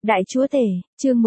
Đại chúa tể, chương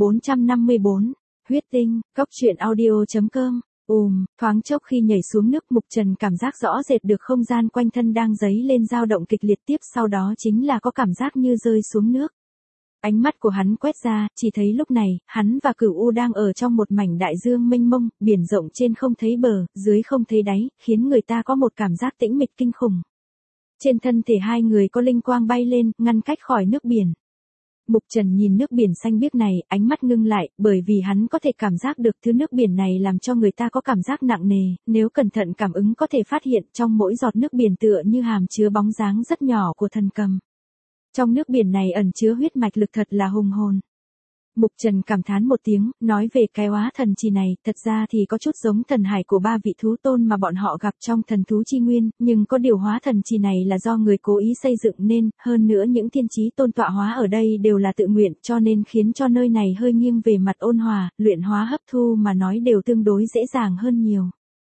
1454, huyết tinh, góc truyện audio.com. Thoáng chốc khi nhảy xuống nước, Mục Trần cảm giác rõ rệt được không gian quanh thân đang dấy lên dao động kịch liệt, tiếp sau đó chính là có cảm giác như rơi xuống nước. Ánh mắt của hắn quét ra, chỉ thấy lúc này, hắn và Cửu U đang ở trong một mảnh đại dương mênh mông, biển rộng trên không thấy bờ, dưới không thấy đáy, khiến người ta có một cảm giác tĩnh mịch kinh khủng. Trên thân thể hai người có linh quang bay lên, ngăn cách khỏi nước biển. Mục Trần nhìn nước biển xanh biếc này, ánh mắt ngưng lại, bởi vì hắn có thể cảm giác được thứ nước biển này làm cho người ta có cảm giác nặng nề, nếu cẩn thận cảm ứng có thể phát hiện trong mỗi giọt nước biển tựa như hàm chứa bóng dáng rất nhỏ của thần cầm. Trong nước biển này ẩn chứa huyết mạch lực thật là hùng hồn. Mục Trần cảm thán một tiếng, nói về cái hóa thần trì này, thật ra thì có chút giống thần hải của ba vị thú tôn mà bọn họ gặp trong thần thú chi nguyên, nhưng có điều hóa thần trì này là do người cố ý xây dựng nên, hơn nữa những thiên chí tôn tọa hóa ở đây đều là tự nguyện, cho nên khiến cho nơi này hơi nghiêng về mặt ôn hòa, luyện hóa hấp thu mà nói đều tương đối dễ dàng hơn nhiều.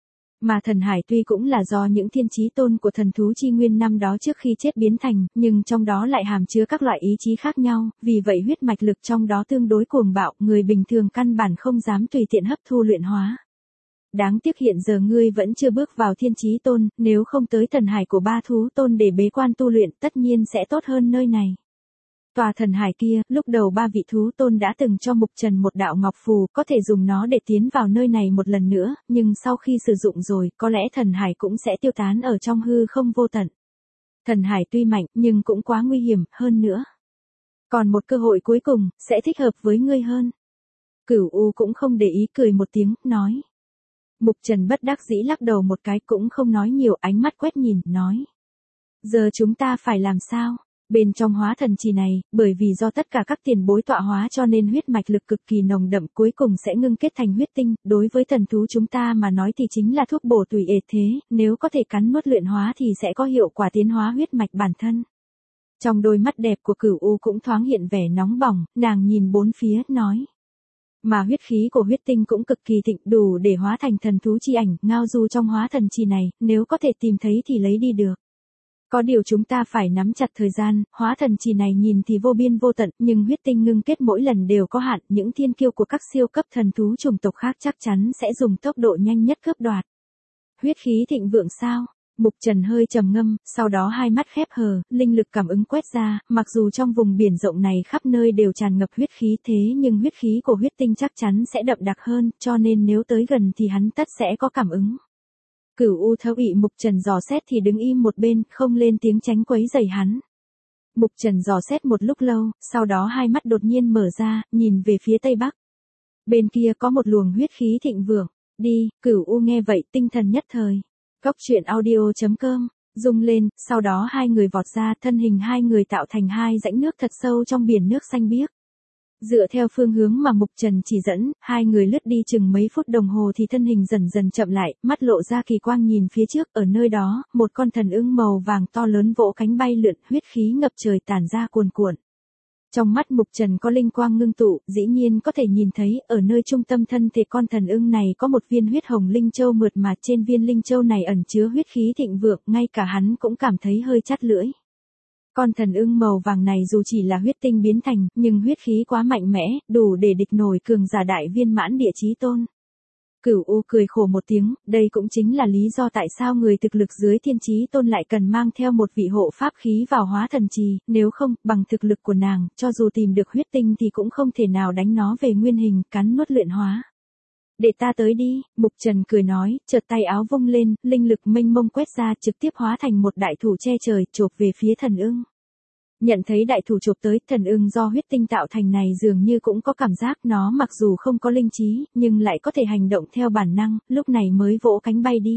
Mà thần hải tuy cũng là do những thiên chí tôn của thần thú chi nguyên năm đó trước khi chết biến thành, nhưng trong đó lại hàm chứa các loại ý chí khác nhau, vì vậy huyết mạch lực trong đó tương đối cuồng bạo, người bình thường căn bản không dám tùy tiện hấp thu luyện hóa. Đáng tiếc hiện giờ ngươi vẫn chưa bước vào thiên chí tôn, nếu không tới thần hải của ba thú tôn để bế quan tu luyện tất nhiên sẽ tốt hơn nơi này. Tòa thần hải kia, lúc đầu ba vị thú tôn đã từng cho Mục Trần một đạo ngọc phù, có thể dùng nó để tiến vào nơi này một lần nữa, nhưng sau khi sử dụng rồi, có lẽ thần hải cũng sẽ tiêu tán ở trong hư không vô tận. Thần hải tuy mạnh, nhưng cũng quá nguy hiểm, hơn nữa. Còn một cơ hội cuối cùng, sẽ thích hợp với ngươi hơn. Cửu U cũng không để ý, cười một tiếng, nói. Mục Trần bất đắc dĩ lắc đầu một cái, cũng không nói nhiều, ánh mắt quét nhìn, nói. Giờ chúng ta phải làm sao? Bên trong hóa thần trì này, bởi vì do tất cả các tiền bối tọa hóa cho nên huyết mạch lực cực kỳ nồng đậm, cuối cùng sẽ ngưng kết thành huyết tinh, đối với thần thú chúng ta mà nói thì chính là thuốc bổ tùy ệt thế, nếu có thể cắn nuốt luyện hóa thì sẽ có hiệu quả tiến hóa huyết mạch bản thân. Trong đôi mắt đẹp của Cửu U cũng thoáng hiện vẻ nóng bỏng, nàng nhìn bốn phía, nói. Mà huyết khí của huyết tinh cũng cực kỳ thịnh, đủ để hóa thành thần thú chi ảnh, ngao du trong hóa thần trì này, nếu có thể tìm thấy thì lấy đi được. Có điều chúng ta phải nắm chặt thời gian, hóa thần trì này nhìn thì vô biên vô tận, nhưng huyết tinh ngưng kết mỗi lần đều có hạn, những thiên kiêu của các siêu cấp thần thú chủng tộc khác chắc chắn sẽ dùng tốc độ nhanh nhất cướp đoạt. Huyết khí thịnh vượng sao? Mục Trần hơi trầm ngâm, sau đó hai mắt khép hờ, linh lực cảm ứng quét ra, mặc dù trong vùng biển rộng này khắp nơi đều tràn ngập huyết khí thế nhưng huyết khí của huyết tinh chắc chắn sẽ đậm đặc hơn, cho nên nếu tới gần thì hắn tất sẽ có cảm ứng. Cửu U thấu ị Mục Trần dò xét thì đứng im một bên, không lên tiếng tránh quấy rầy hắn. Mục Trần dò xét một lúc lâu, sau đó hai mắt đột nhiên mở ra, nhìn về phía tây bắc. Bên kia có một luồng huyết khí thịnh vượng, đi, Cửu U nghe vậy tinh thần nhất thời. Góc truyện audio.com, rung lên, sau đó hai người vọt ra, thân hình hai người tạo thành hai rãnh nước thật sâu trong biển nước xanh biếc. Dựa theo phương hướng mà Mục Trần chỉ dẫn, hai người lướt đi chừng mấy phút đồng hồ thì thân hình dần dần chậm lại, mắt lộ ra kỳ quang nhìn phía trước, ở nơi đó, một con thần ưng màu vàng to lớn vỗ cánh bay lượn, huyết khí ngập trời tản ra cuồn cuộn. Trong mắt Mục Trần có linh quang ngưng tụ, dĩ nhiên có thể nhìn thấy, ở nơi trung tâm thân thể con thần ưng này có một viên huyết hồng linh châu mượt mà, trên viên linh châu này ẩn chứa huyết khí thịnh vượng, ngay cả hắn cũng cảm thấy hơi chát lưỡi. Con thần ưng màu vàng này dù chỉ là huyết tinh biến thành, nhưng huyết khí quá mạnh mẽ, đủ để địch nổi cường giả đại viên mãn địa chí tôn. Cửu U cười khổ một tiếng, đây cũng chính là lý do tại sao người thực lực dưới thiên chí tôn lại cần mang theo một vị hộ pháp khí vào hóa thần trì, nếu không, bằng thực lực của nàng, cho dù tìm được huyết tinh thì cũng không thể nào đánh nó về nguyên hình, cắn nuốt luyện hóa. Để ta tới đi, Mục Trần cười nói, chợt tay áo vung lên, linh lực mênh mông quét ra trực tiếp hóa thành một đại thủ che trời, chộp về phía thần ưng. Nhận thấy đại thủ chộp tới, thần ưng do huyết tinh tạo thành này dường như cũng có cảm giác nó mặc dù không có linh trí, nhưng lại có thể hành động theo bản năng, lúc này mới vỗ cánh bay đi.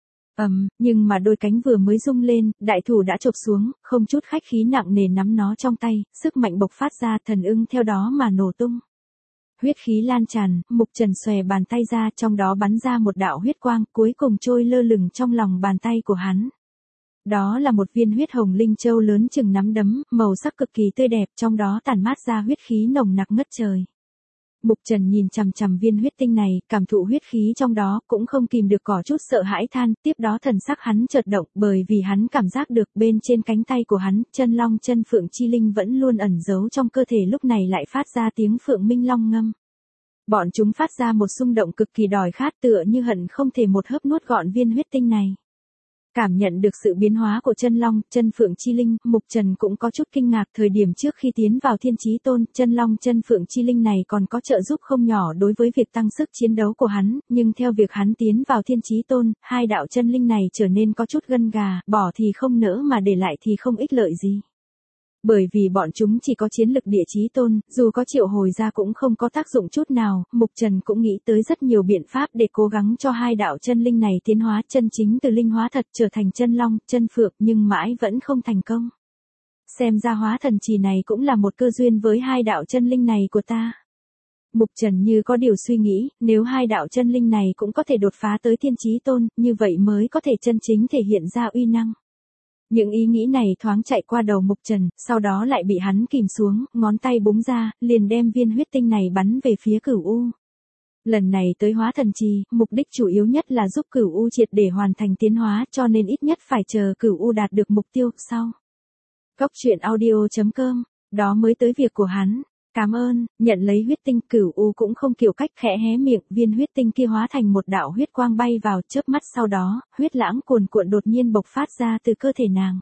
Nhưng mà đôi cánh vừa mới rung lên, đại thủ đã chộp xuống, không chút khách khí nặng nề nắm nó trong tay, sức mạnh bộc phát ra, thần ưng theo đó mà nổ tung. Huyết khí lan tràn, Mục Trần xòe bàn tay ra, trong đó bắn ra một đạo huyết quang, cuối cùng trôi lơ lửng trong lòng bàn tay của hắn. Đó là một viên huyết hồng linh châu lớn chừng nắm đấm, màu sắc cực kỳ tươi đẹp, trong đó tản mát ra huyết khí nồng nặc ngất trời. Mục Trần nhìn chằm chằm viên huyết tinh này, cảm thụ huyết khí trong đó, cũng không kìm được có chút sợ hãi than, tiếp đó thần sắc hắn chợt động, bởi vì hắn cảm giác được bên trên cánh tay của hắn, chân long chân phượng chi linh vẫn luôn ẩn giấu trong cơ thể lúc này lại phát ra tiếng phượng minh long ngâm. Bọn chúng phát ra một xung động cực kỳ đòi khát tựa như hận không thể một hớp nuốt gọn viên huyết tinh này. Cảm nhận được sự biến hóa của chân long, chân phượng chi linh, Mục Trần cũng có chút kinh ngạc thời điểm trước khi tiến vào thiên chí tôn, chân long chân phượng chi linh này còn có trợ giúp không nhỏ đối với việc tăng sức chiến đấu của hắn, nhưng theo việc hắn tiến vào thiên chí tôn, hai đạo chân linh này trở nên có chút gân gà, bỏ thì không nỡ mà để lại thì không ích lợi gì. Bởi vì bọn chúng chỉ có chiến lực địa chí tôn, dù có triệu hồi ra cũng không có tác dụng chút nào, Mục Trần cũng nghĩ tới rất nhiều biện pháp để cố gắng cho hai đạo chân linh này tiến hóa chân chính từ linh hóa thật trở thành chân long, chân phượng nhưng mãi vẫn không thành công. Xem ra hóa thần trì này cũng là một cơ duyên với hai đạo chân linh này của ta. Mục Trần như có điều suy nghĩ, nếu hai đạo chân linh này cũng có thể đột phá tới thiên chí tôn, như vậy mới có thể chân chính thể hiện ra uy năng. Những ý nghĩ này thoáng chạy qua đầu Mục Trần, sau đó lại bị hắn kìm xuống, ngón tay búng ra, liền đem viên huyết tinh này bắn về phía Cửu U. Lần này tới hóa thần trì, mục đích chủ yếu nhất là giúp Cửu U triệt để hoàn thành tiến hóa, cho nên ít nhất phải chờ Cửu U đạt được mục tiêu, sau. Cốc truyện audio.com, đó mới tới việc của hắn. Cảm ơn, nhận lấy huyết tinh, Cửu U cũng không kiểu cách khẽ hé miệng, viên huyết tinh kia hóa thành một đạo huyết quang bay vào, chớp mắt sau đó, huyết lãng cuồn cuộn đột nhiên bộc phát ra từ cơ thể nàng.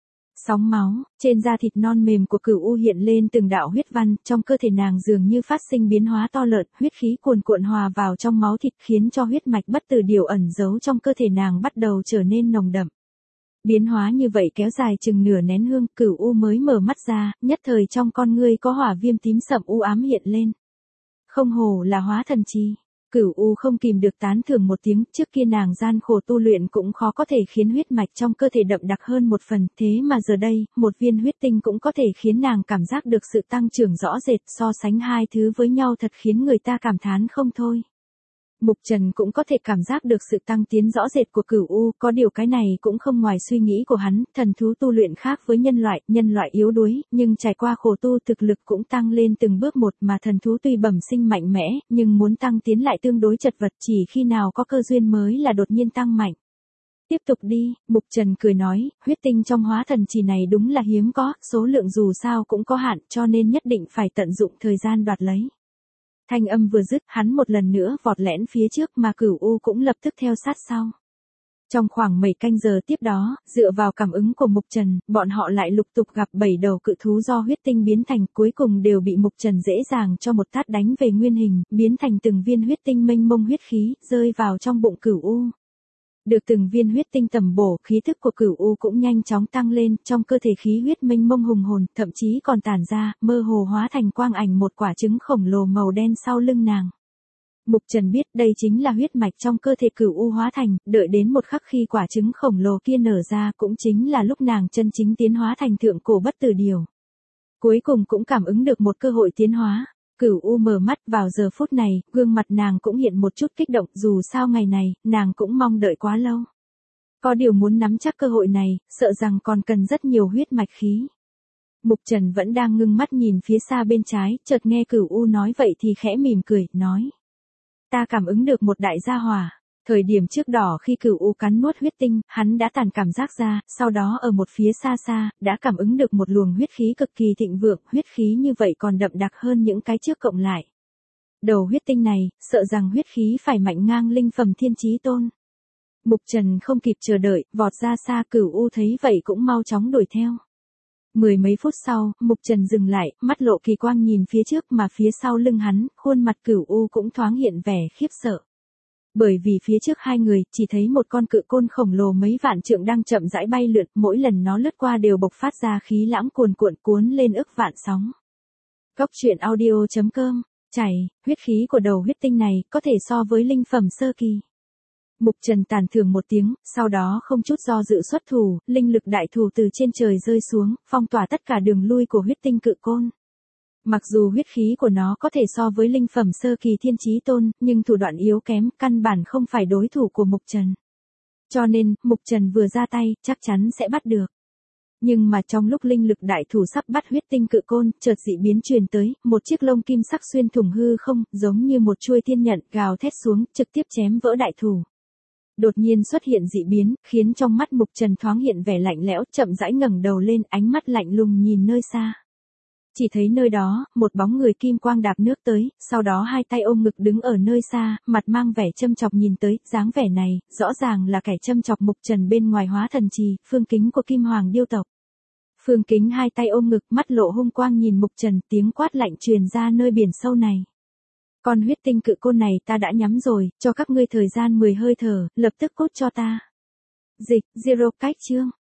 Sóng máu, trên da thịt non mềm của Cửu U hiện lên từng đạo huyết văn, trong cơ thể nàng dường như phát sinh biến hóa to lớn, huyết khí cuồn cuộn hòa vào trong máu thịt khiến cho huyết mạch bất tử điều ẩn giấu trong cơ thể nàng bắt đầu trở nên nồng đậm. Biến hóa như vậy kéo dài chừng nửa nén hương, Cửu U mới mở mắt ra, nhất thời trong con ngươi có hỏa viêm tím sậm u ám hiện lên. Không hổ là hóa thần chi. Cửu U không kìm được tán thưởng một tiếng, trước kia nàng gian khổ tu luyện cũng khó có thể khiến huyết mạch trong cơ thể đậm đặc hơn một phần, thế mà giờ đây, một viên huyết tinh cũng có thể khiến nàng cảm giác được sự tăng trưởng rõ rệt, so sánh hai thứ với nhau thật khiến người ta cảm thán không thôi. Mục Trần cũng có thể cảm giác được sự tăng tiến rõ rệt của Cửu U, có điều cái này cũng không ngoài suy nghĩ của hắn, thần thú tu luyện khác với nhân loại yếu đuối, nhưng trải qua khổ tu thực lực cũng tăng lên từng bước một mà thần thú tuy bẩm sinh mạnh mẽ, nhưng muốn tăng tiến lại tương đối chật vật, chỉ khi nào có cơ duyên mới là đột nhiên tăng mạnh. Tiếp tục đi, Mục Trần cười nói, huyết tinh trong hóa thần trì này đúng là hiếm có, số lượng dù sao cũng có hạn, cho nên nhất định phải tận dụng thời gian đoạt lấy. Thanh âm vừa dứt, hắn một lần nữa vọt lẻn phía trước mà Cửu U cũng lập tức theo sát sau. Trong khoảng 7 canh giờ tiếp đó, dựa vào cảm ứng của Mục Trần, bọn họ lại lục tục gặp 7 đầu cự thú do huyết tinh biến thành, cuối cùng đều bị Mục Trần dễ dàng cho một tát đánh về nguyên hình, biến thành từng viên huyết tinh mênh mông huyết khí, rơi vào trong bụng Cửu U. Được từng viên huyết tinh tầm bổ, khí thức của Cửu U cũng nhanh chóng tăng lên, trong cơ thể khí huyết mênh mông hùng hồn, thậm chí còn tản ra, mơ hồ hóa thành quang ảnh một quả trứng khổng lồ màu đen sau lưng nàng. Mục Trần biết đây chính là huyết mạch trong cơ thể Cửu U hóa thành, đợi đến một khắc khi quả trứng khổng lồ kia nở ra cũng chính là lúc nàng chân chính tiến hóa thành thượng cổ bất tử điều. Cuối cùng cũng cảm ứng được một cơ hội tiến hóa. Cửu U mở mắt vào giờ phút này, gương mặt nàng cũng hiện một chút kích động, dù sao ngày này, nàng cũng mong đợi quá lâu. Có điều muốn nắm chắc cơ hội này, sợ rằng còn cần rất nhiều huyết mạch khí. Mục Trần vẫn đang ngưng mắt nhìn phía xa bên trái, chợt nghe Cửu U nói vậy thì khẽ mỉm cười, nói. Ta cảm ứng được một đại gia hỏa. Thời điểm trước đỏ khi Cửu U cắn nuốt huyết tinh, hắn đã tàn cảm giác ra, sau đó ở một phía xa xa, đã cảm ứng được một luồng huyết khí cực kỳ thịnh vượng, huyết khí như vậy còn đậm đặc hơn những cái trước cộng lại. Đầu huyết tinh này, sợ rằng huyết khí phải mạnh ngang linh phẩm thiên chí tôn. Mục Trần không kịp chờ đợi, vọt ra xa, Cửu U thấy vậy cũng mau chóng đuổi theo. Mười mấy phút sau, Mục Trần dừng lại, mắt lộ kỳ quang nhìn phía trước mà phía sau lưng hắn, khuôn mặt Cửu U cũng thoáng hiện vẻ khiếp sợ. Bởi vì phía trước hai người, chỉ thấy một con cự côn khổng lồ mấy vạn trượng đang chậm rãi bay lượn, mỗi lần nó lướt qua đều bộc phát ra khí lãng cuồn cuộn cuốn lên ức vạn sóng. Cốc truyện audio.com, chảy, huyết khí của đầu huyết tinh này, có thể so với linh phẩm sơ kỳ. Mục Trần tàn thưởng một tiếng, sau đó không chút do dự xuất thủ, linh lực đại thủ từ trên trời rơi xuống, phong tỏa tất cả đường lui của huyết tinh cự côn. Mặc dù huyết khí của nó có thể so với linh phẩm sơ kỳ thiên chí tôn, nhưng thủ đoạn yếu kém, căn bản không phải đối thủ của Mục Trần. Cho nên, Mục Trần vừa ra tay, chắc chắn sẽ bắt được. Nhưng mà trong lúc linh lực đại thủ sắp bắt huyết tinh cự côn, chợt dị biến truyền tới, một chiếc lông kim sắc xuyên thủng hư không, giống như một chuôi thiên nhận, gào thét xuống, trực tiếp chém vỡ đại thủ. Đột nhiên xuất hiện dị biến, khiến trong mắt Mục Trần thoáng hiện vẻ lạnh lẽo, chậm rãi ngẩng đầu lên, ánh mắt lạnh lùng nhìn nơi xa. Chỉ thấy nơi đó, một bóng người kim quang đạp nước tới, sau đó hai tay ôm ngực đứng ở nơi xa, mặt mang vẻ châm chọc nhìn tới, dáng vẻ này, rõ ràng là kẻ châm chọc Mục Trần bên ngoài Hóa Thần Trì, Phương Kính của Kim Hoàng điêu tộc. Phương Kính hai tay ôm ngực, mắt lộ hung quang nhìn Mục Trần, tiếng quát lạnh truyền ra nơi biển sâu này. Con huyết tinh cự côn này ta đã nhắm rồi, cho các ngươi thời gian 10 hơi thở, lập tức cốt cho ta. Dịch, Zero cách chương.